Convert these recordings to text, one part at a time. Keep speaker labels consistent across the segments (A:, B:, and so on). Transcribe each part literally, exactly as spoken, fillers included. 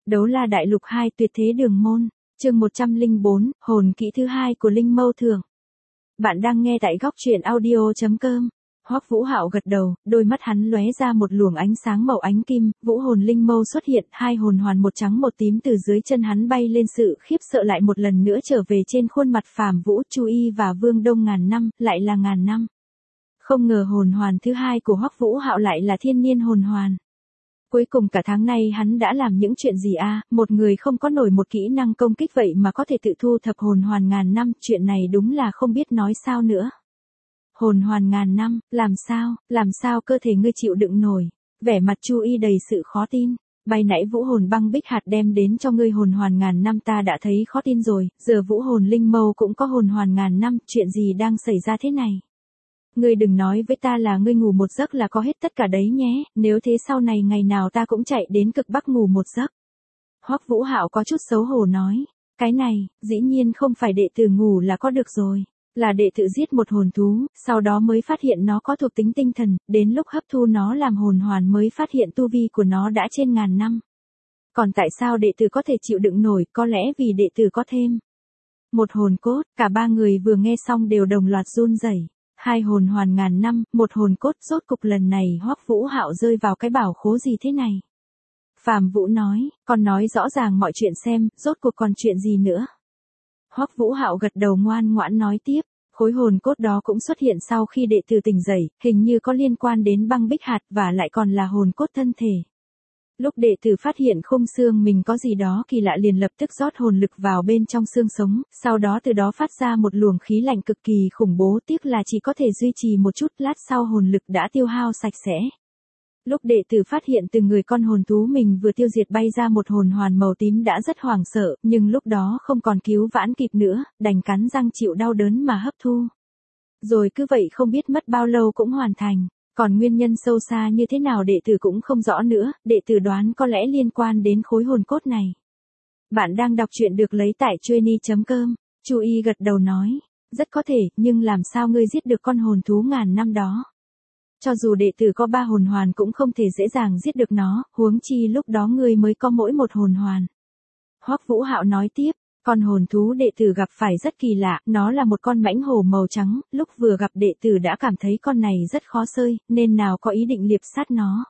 A: Đấu La Đại Lục hai Tuyệt Thế Đường Môn, chương một trăm lẻ bốn, hồn kỹ thứ hai của Linh Mâu Thường. Bạn đang nghe tại góc truyện audio chấm com. Hoắc Vũ Hạo gật đầu, đôi mắt hắn lóe ra một luồng ánh sáng màu ánh kim, vũ hồn linh mâu xuất hiện, hai hồn hoàn một trắng một tím từ dưới chân hắn bay lên, sự khiếp sợ lại một lần nữa trở về trên khuôn mặt Phàm Vũ, Chu Y và Vương Đông ngàn năm, lại là ngàn năm. Không ngờ hồn hoàn thứ hai của Hoắc Vũ Hạo lại là thiên niên hồn hoàn. Cuối cùng cả tháng nay hắn đã làm những chuyện gì a? À? Một người không có nổi một kỹ năng công kích vậy mà có thể tự thu thập hồn hoàn ngàn năm, chuyện này đúng là không biết nói sao nữa. Hồn hoàn ngàn năm, làm sao, làm sao cơ thể ngươi chịu đựng nổi? Vẻ mặt Chu Y đầy sự khó tin. Bay nãy vũ hồn băng bích hạt đem đến cho ngươi hồn hoàn ngàn năm ta đã thấy khó tin rồi, giờ vũ hồn linh mâu cũng có hồn hoàn ngàn năm, chuyện gì đang xảy ra thế này? Ngươi đừng nói với ta là ngươi ngủ một giấc là có hết tất cả đấy nhé, nếu thế sau này ngày nào ta cũng chạy đến cực Bắc ngủ một giấc. Hoắc Vũ Hạo có chút xấu hổ nói, cái này, dĩ nhiên không phải đệ tử ngủ là có được rồi, là đệ tử giết một hồn thú, sau đó mới phát hiện nó có thuộc tính tinh thần, đến lúc hấp thu nó làm hồn hoàn mới phát hiện tu vi của nó đã trên ngàn năm. Còn tại sao đệ tử có thể chịu đựng nổi, có lẽ vì đệ tử có thêm một hồn cốt, cả ba người vừa nghe xong đều đồng loạt run rẩy. Hai hồn hoàn ngàn năm, một hồn cốt, rốt cục lần này Hoắc Vũ Hạo rơi vào cái bảo khố gì thế này? Phàm Vũ nói, con nói rõ ràng mọi chuyện xem, rốt cuộc còn chuyện gì nữa? Hoắc Vũ Hạo gật đầu ngoan ngoãn nói tiếp, khối hồn cốt đó cũng xuất hiện sau khi đệ tử tỉnh dậy, hình như có liên quan đến băng bích hạt và lại còn là hồn cốt thân thể. Lúc đệ tử phát hiện khung xương mình có gì đó kỳ lạ liền lập tức rót hồn lực vào bên trong xương sống, sau đó từ đó phát ra một luồng khí lạnh cực kỳ khủng bố, tiếc là chỉ có thể duy trì một chút, lát sau hồn lực đã tiêu hao sạch sẽ. Lúc đệ tử phát hiện từ người con hồn thú mình vừa tiêu diệt bay ra một hồn hoàn màu tím đã rất hoảng sợ, nhưng lúc đó không còn cứu vãn kịp nữa, đành cắn răng chịu đau đớn mà hấp thu. Rồi cứ vậy không biết mất bao lâu cũng hoàn thành. Còn nguyên nhân sâu xa như thế nào đệ tử cũng không rõ nữa, đệ tử đoán có lẽ liên quan đến khối hồn cốt này. Bạn đang đọc truyện được lấy tại trueny chấm com, Chu Y gật đầu nói, rất có thể, nhưng làm sao ngươi giết được con hồn thú ngàn năm đó? Cho dù đệ tử có ba hồn hoàn cũng không thể dễ dàng giết được nó, huống chi lúc đó ngươi mới có mỗi một hồn hoàn. Hoắc Vũ Hạo nói tiếp. Con hồn thú đệ tử gặp phải rất kỳ lạ, nó là một con mãnh hổ màu trắng, lúc vừa gặp đệ tử đã cảm thấy con này rất khó sơi, nên nào có ý định liệp sát nó.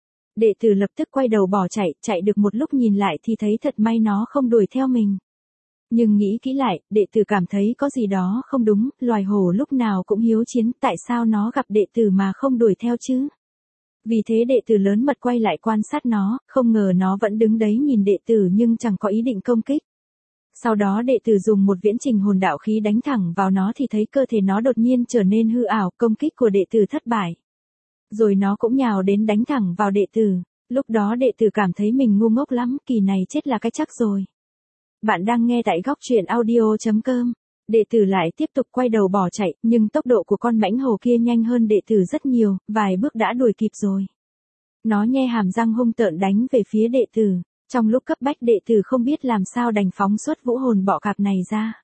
A: Đệ tử lập tức quay đầu bỏ chạy, chạy được một lúc nhìn lại thì thấy thật may nó không đuổi theo mình. Nhưng nghĩ kỹ lại, đệ tử cảm thấy có gì đó không đúng, loài hổ lúc nào cũng hiếu chiến, tại sao nó gặp đệ tử mà không đuổi theo chứ? Vì thế đệ tử lớn mật quay lại quan sát nó, không ngờ nó vẫn đứng đấy nhìn đệ tử nhưng chẳng có ý định công kích. Sau đó đệ tử dùng một viễn trình hồn đạo khí đánh thẳng vào nó thì thấy cơ thể nó đột nhiên trở nên hư ảo, công kích của đệ tử thất bại. Rồi nó cũng nhào đến đánh thẳng vào đệ tử, lúc đó đệ tử cảm thấy mình ngu ngốc lắm, kỳ này chết là cái chắc rồi. Bạn đang nghe tại góc truyện audio chấm com, đệ tử lại tiếp tục quay đầu bỏ chạy, nhưng tốc độ của con mãnh hổ kia nhanh hơn đệ tử rất nhiều, vài bước đã đuổi kịp rồi. Nó nhe hàm răng hung tợn đánh về phía đệ tử. Trong lúc cấp bách đệ tử không biết làm sao đành phóng xuất vũ hồn bọ cạp này ra.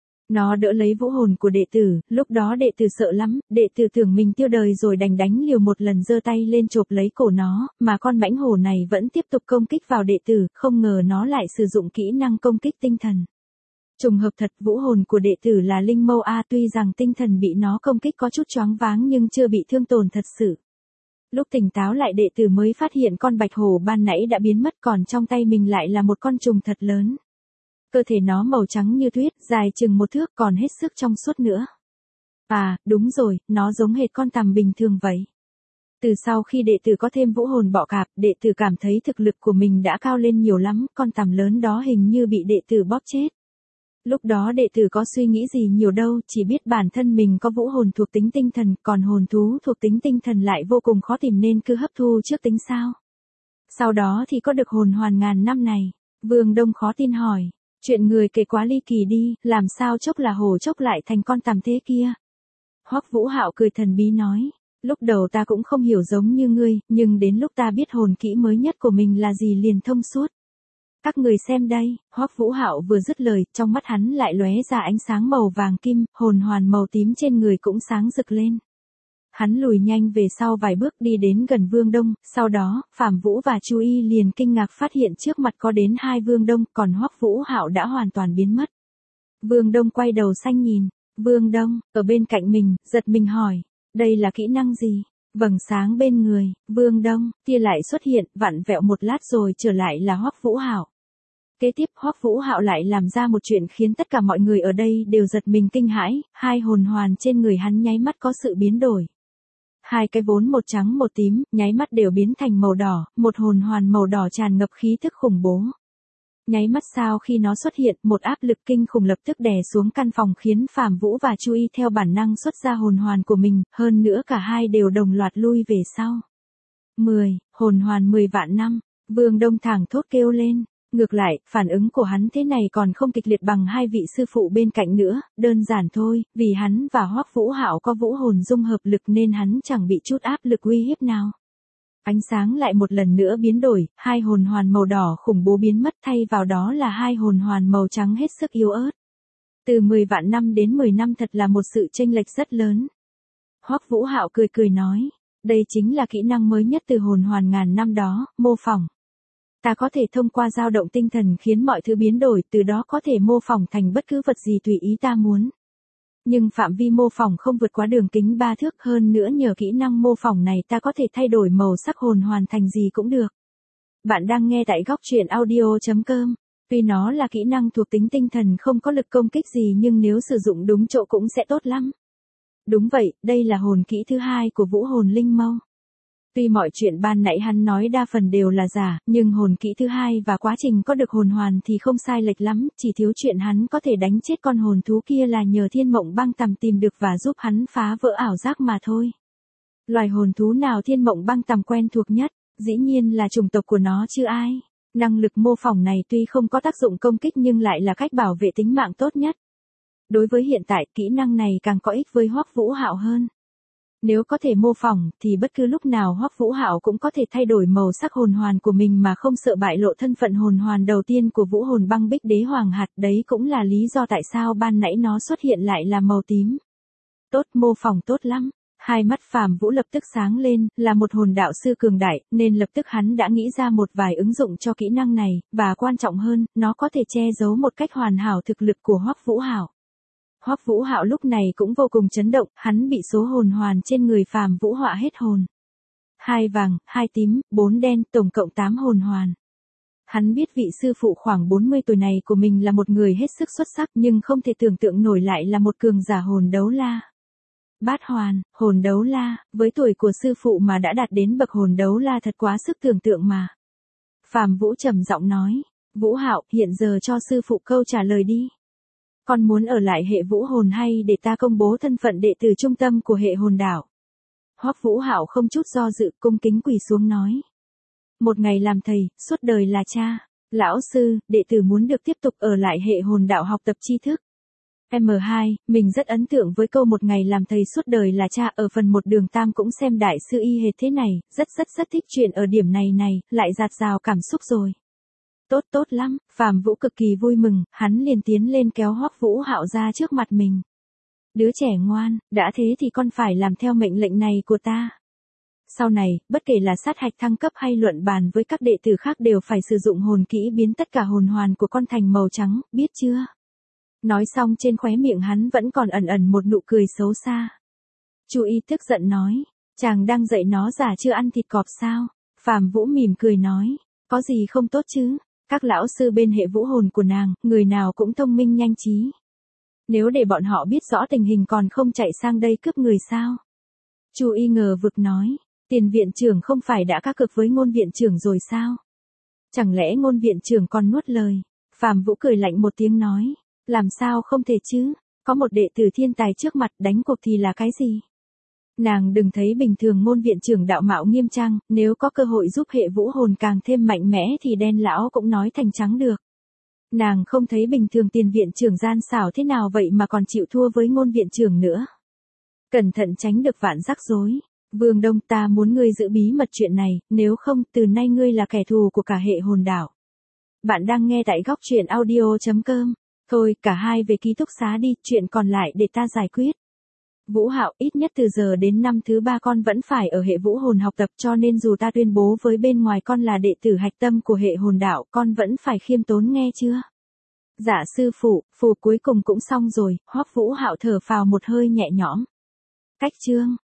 A: Nó đỡ lấy vũ hồn của đệ tử, lúc đó đệ tử sợ lắm, đệ tử tưởng mình tiêu đời rồi đành đánh liều một lần giơ tay lên chộp lấy cổ nó, mà con mãnh hổ này vẫn tiếp tục công kích vào đệ tử, không ngờ nó lại sử dụng kỹ năng công kích tinh thần. Trùng hợp thật, vũ hồn của đệ tử là linh mâu A, tuy rằng tinh thần bị nó công kích có chút choáng váng nhưng chưa bị thương tổn thật sự. Lúc tỉnh táo lại đệ tử mới phát hiện con bạch hổ ban nãy đã biến mất, còn trong tay mình lại là một con trùng thật lớn. Cơ thể nó màu trắng như tuyết, dài chừng một thước, còn hết sức trong suốt nữa. À, đúng rồi, nó giống hệt con tằm bình thường vậy. Từ sau khi đệ tử có thêm vũ hồn bọ cạp, đệ tử cảm thấy thực lực của mình đã cao lên nhiều lắm, con tằm lớn đó hình như bị đệ tử bóp chết. Lúc đó đệ tử có suy nghĩ gì nhiều đâu, chỉ biết bản thân mình có vũ hồn thuộc tính tinh thần, còn hồn thú thuộc tính tinh thần lại vô cùng khó tìm nên cứ hấp thu trước tính sao. Sau đó thì có được hồn hoàn ngàn năm này. Vương Đông khó tin hỏi, chuyện người kể quá ly kỳ đi, làm sao chốc là hổ chốc lại thành con tằm thế kia? Hoắc Vũ Hạo cười thần bí nói, lúc đầu ta cũng không hiểu giống như ngươi, nhưng đến lúc ta biết hồn kỹ mới nhất của mình là gì liền thông suốt. Các người xem đây, Hoắc Vũ Hạo vừa dứt lời, trong mắt hắn lại lóe ra ánh sáng màu vàng kim, hồn hoàn màu tím trên người cũng sáng rực lên. Hắn lùi nhanh về sau vài bước đi đến gần Vương Đông, sau đó, Phạm Vũ và Chu Y liền kinh ngạc phát hiện trước mặt có đến hai Vương Đông, còn Hoắc Vũ Hạo đã hoàn toàn biến mất. Vương Đông quay đầu xanh nhìn, Vương Đông, ở bên cạnh mình, giật mình hỏi, đây là kỹ năng gì? Vầng sáng bên người, Vương Đông, tia lại xuất hiện, vặn vẹo một lát rồi trở lại là Hoắc Vũ Hạo. Kế tiếp Hoắc Vũ Hạo lại làm ra một chuyện khiến tất cả mọi người ở đây đều giật mình kinh hãi, hai hồn hoàn trên người hắn nháy mắt có sự biến đổi. Hai cái vốn một trắng một tím, nháy mắt đều biến thành màu đỏ, một hồn hoàn màu đỏ tràn ngập khí thức khủng bố. Nháy mắt sau khi nó xuất hiện, một áp lực kinh khủng lập tức đè xuống căn phòng khiến Phạm Vũ và Chu Y theo bản năng xuất ra hồn hoàn của mình, hơn nữa cả hai đều đồng loạt lui về sau. mười, hồn hoàn mười vạn năm, Vương Đông thẳng thốt kêu lên. Ngược lại, phản ứng của hắn thế này còn không kịch liệt bằng hai vị sư phụ bên cạnh nữa, đơn giản thôi, vì hắn và Hoắc Vũ Hạo có vũ hồn dung hợp lực nên hắn chẳng bị chút áp lực uy hiếp nào. Ánh sáng lại một lần nữa biến đổi, hai hồn hoàn màu đỏ khủng bố biến mất thay vào đó là hai hồn hoàn màu trắng hết sức yếu ớt. Từ mười vạn năm đến mười năm thật là một sự chênh lệch rất lớn. Hoắc Vũ Hạo cười cười nói, đây chính là kỹ năng mới nhất từ hồn hoàn ngàn năm đó, mô phỏng. Ta có thể thông qua dao động tinh thần khiến mọi thứ biến đổi, từ đó có thể mô phỏng thành bất cứ vật gì tùy ý ta muốn. Nhưng phạm vi mô phỏng không vượt quá đường kính ba thước, hơn nữa nhờ kỹ năng mô phỏng này ta có thể thay đổi màu sắc hồn hoàn thành gì cũng được. Bạn đang nghe tại góc truyện audio chấm com. Tuy nó là kỹ năng thuộc tính tinh thần không có lực công kích gì nhưng nếu sử dụng đúng chỗ cũng sẽ tốt lắm. Đúng vậy, đây là hồn kỹ thứ hai của vũ hồn linh mâu. Tuy mọi chuyện ban nãy hắn nói đa phần đều là giả, nhưng hồn kỹ thứ hai và quá trình có được hồn hoàn thì không sai lệch lắm, chỉ thiếu chuyện hắn có thể đánh chết con hồn thú kia là nhờ Thiên Mộng Băng Tằm tìm được và giúp hắn phá vỡ ảo giác mà thôi. Loài hồn thú nào Thiên Mộng Băng Tằm quen thuộc nhất, dĩ nhiên là chủng tộc của nó chứ ai. Năng lực mô phỏng này tuy không có tác dụng công kích nhưng lại là cách bảo vệ tính mạng tốt nhất. Đối với hiện tại, kỹ năng này càng có ích với Hoắc Vũ Hạo hơn. Nếu có thể mô phỏng, thì bất cứ lúc nào Hoắc Vũ Hạo cũng có thể thay đổi màu sắc hồn hoàn của mình mà không sợ bại lộ thân phận hồn hoàn đầu tiên của vũ hồn băng bích đế hoàng hạt, đấy cũng là lý do tại sao ban nãy nó xuất hiện lại là màu tím. Tốt, mô phỏng tốt lắm. Hai mắt Phạm Vũ lập tức sáng lên, là một hồn đạo sư cường đại, nên lập tức hắn đã nghĩ ra một vài ứng dụng cho kỹ năng này, và quan trọng hơn, nó có thể che giấu một cách hoàn hảo thực lực của Hoắc Vũ Hạo. Hoắc Vũ Hạo lúc này cũng vô cùng chấn động, hắn bị số hồn hoàn trên người Phạm Vũ họa hết hồn. Hai vàng, hai tím, bốn đen, tổng cộng tám hồn hoàn. Hắn biết vị sư phụ khoảng bốn mươi tuổi này của mình là một người hết sức xuất sắc nhưng không thể tưởng tượng nổi lại là một cường giả hồn đấu la. Bát hoàn, hồn đấu la, với tuổi của sư phụ mà đã đạt đến bậc hồn đấu la thật quá sức tưởng tượng mà. Phạm Vũ trầm giọng nói, Vũ Hạo, hiện giờ cho sư phụ câu trả lời đi. Con muốn ở lại hệ vũ hồn hay để ta công bố thân phận đệ tử trung tâm của hệ hồn đảo? Hoắc Vũ Hạo không chút do dự, cung kính quỳ xuống nói. Một ngày làm thầy, suốt đời là cha. Lão sư, đệ tử muốn được tiếp tục ở lại hệ hồn đạo học tập tri thức. em hai, mình rất ấn tượng với câu một ngày làm thầy suốt đời là cha, ở phần một đường tam cũng xem đại sư y hệt thế này, rất rất rất thích chuyện ở điểm này này, lại dạt dào cảm xúc rồi. Tốt tốt lắm, Phạm Vũ cực kỳ vui mừng, hắn liền tiến lên kéo Hoắc Vũ Hạo ra trước mặt mình. Đứa trẻ ngoan, đã thế thì con phải làm theo mệnh lệnh này của ta. Sau này, bất kể là sát hạch thăng cấp hay luận bàn với các đệ tử khác đều phải sử dụng hồn kỹ biến tất cả hồn hoàn của con thành màu trắng, biết chưa? Nói xong trên khóe miệng hắn vẫn còn ẩn ẩn một nụ cười xấu xa. Chu Y tức giận nói, chàng đang dạy nó giả chưa ăn thịt cọp sao? Phạm Vũ mỉm cười nói, có gì không tốt chứ? Các lão sư bên hệ vũ hồn của nàng, người nào cũng thông minh nhanh trí. Nếu để bọn họ biết rõ tình hình còn không chạy sang đây cướp người sao? Chu Y ngờ vực nói, tiền viện trưởng không phải đã cá cược với ngôn viện trưởng rồi sao? Chẳng lẽ ngôn viện trưởng còn nuốt lời? Phạm Vũ cười lạnh một tiếng nói, làm sao không thể chứ? Có một đệ tử thiên tài trước mặt, đánh cuộc thì là cái gì? Nàng đừng thấy bình thường ngôn viện trưởng đạo mạo nghiêm trang, nếu có cơ hội giúp hệ vũ hồn càng thêm mạnh mẽ thì đen lão cũng nói thành trắng được. Nàng không thấy bình thường tiền viện trưởng gian xảo thế nào vậy mà còn chịu thua với ngôn viện trưởng nữa. Cẩn thận tránh được vạn rắc rối. Vương Đông, ta muốn ngươi giữ bí mật chuyện này, nếu không từ nay ngươi là kẻ thù của cả hệ hồn đảo. Bạn đang nghe tại góc truyện audio chấm com. Thôi, cả hai về ký túc xá đi, chuyện còn lại để ta giải quyết. Vũ Hạo, ít nhất từ giờ đến năm thứ ba con vẫn phải ở hệ vũ hồn học tập, cho nên dù ta tuyên bố với bên ngoài con là đệ tử hạch tâm của hệ hồn đạo, con vẫn phải khiêm tốn nghe chưa? Dạ sư phụ, phù cuối cùng cũng xong rồi. Hoắc Vũ Hạo thở phào một hơi nhẹ nhõm. Cách chương